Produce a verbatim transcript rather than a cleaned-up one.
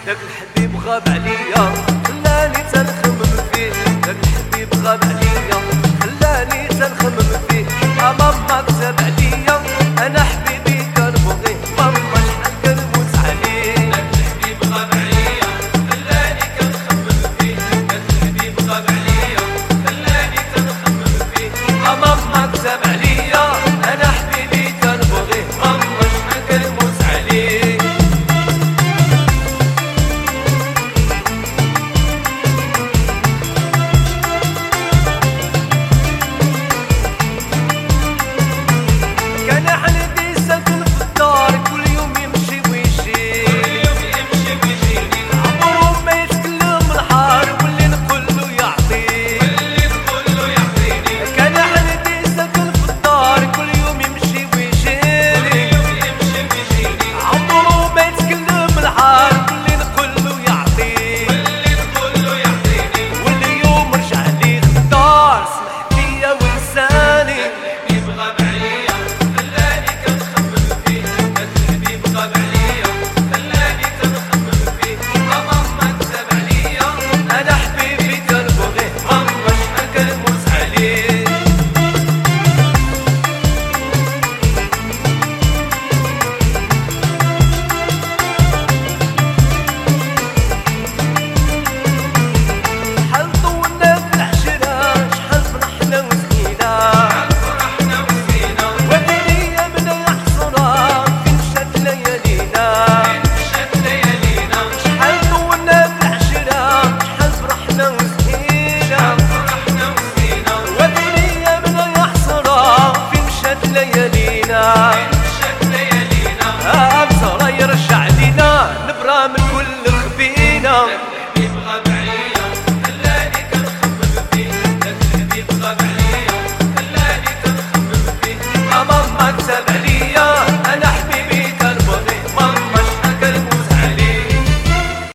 داك الحبيب غاب عليا خلاني تنخمم فيه، داك الحبيب غاب عليا خلاني تنخمم فيه. يا ماما كتب عليا انا حبيبي كنبغيه، ماما شحال كنموت عليه. داك الحبيب غاب عليا خلاني كنخمم فيه، داك الحبيب غاب عليا خلاني كنخمم فيه. يا ماما كتب عليا انا حبيبي كنبغيه، ماما شحال كنموت عليه. أبصر يرجع لينا نبرى من كل خبينا.